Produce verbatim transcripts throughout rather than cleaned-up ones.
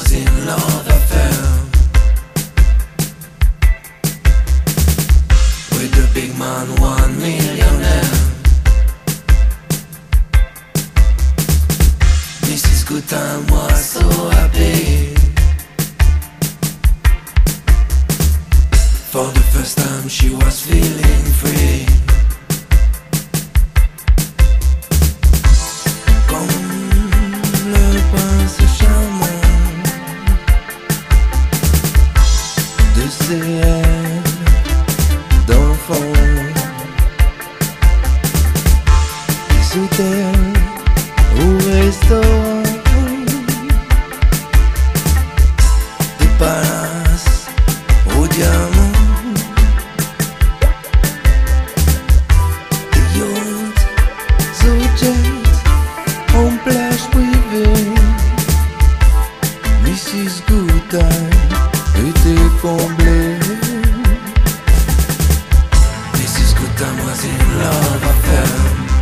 was in love affair with the big man, one millionaire. Missus Goodtime was so happy. For the first time she was feeling free. Ces rêves d'enfant, des hôtels ou restaurants, des palaces aux diamants, des yachts aux jets en plage privée. Missus Goodtime était comblée. Missus Goodtime was in love affair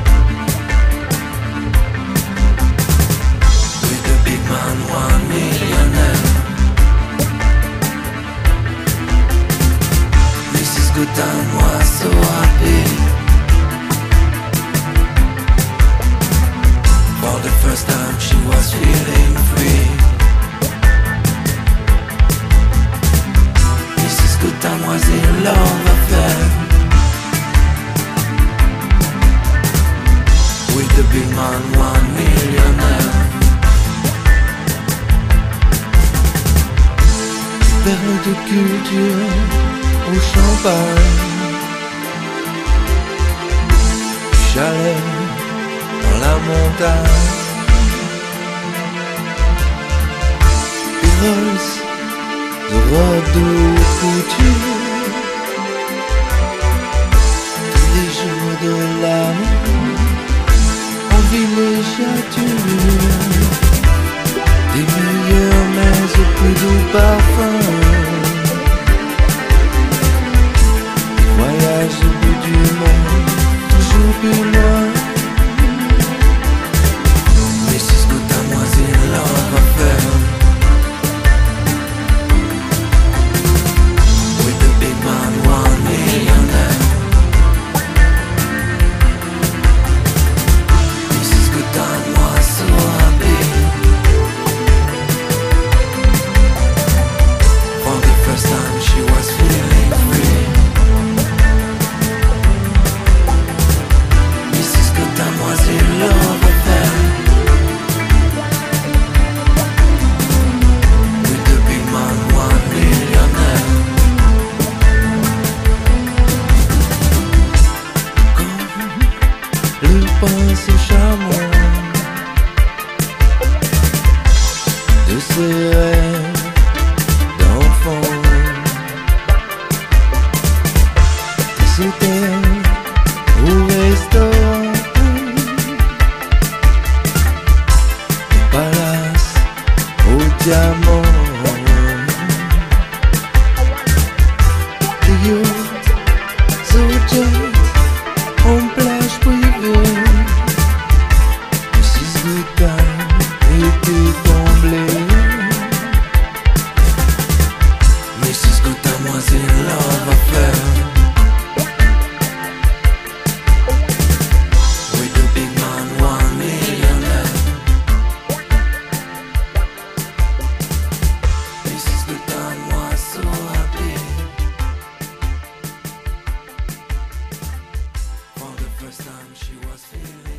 with the big man, one millionaire. Missus Goodtime was so happy. For the first time she was feeling free. Goodtime was in love affair with the big man, one millionaire. Perle de culture au champagne, chalet dans la montagne, Rolls de robe de couture, tous les jours de l'amour, en villégiature, des meilleurs mais au plus doux parfum, des voyages au bout du monde, toujours plus loin. Missus Goodtime was in love affair one millionaire. Missus Goodtime was so happy. For the first time she was feeling free. Missus Goodtime was in love affair with the big man, one millionaire. Pense au charmant de ces rêves d'enfant, des hôtels ou restaurants, des palaces aux diamants, des yachts aux jets en plage privée. Missus Goodtime était comblée. Missus Goodtime was in love affair with the big man, one millionaire. Missus Goodtime was so happy. For the first time she was feeling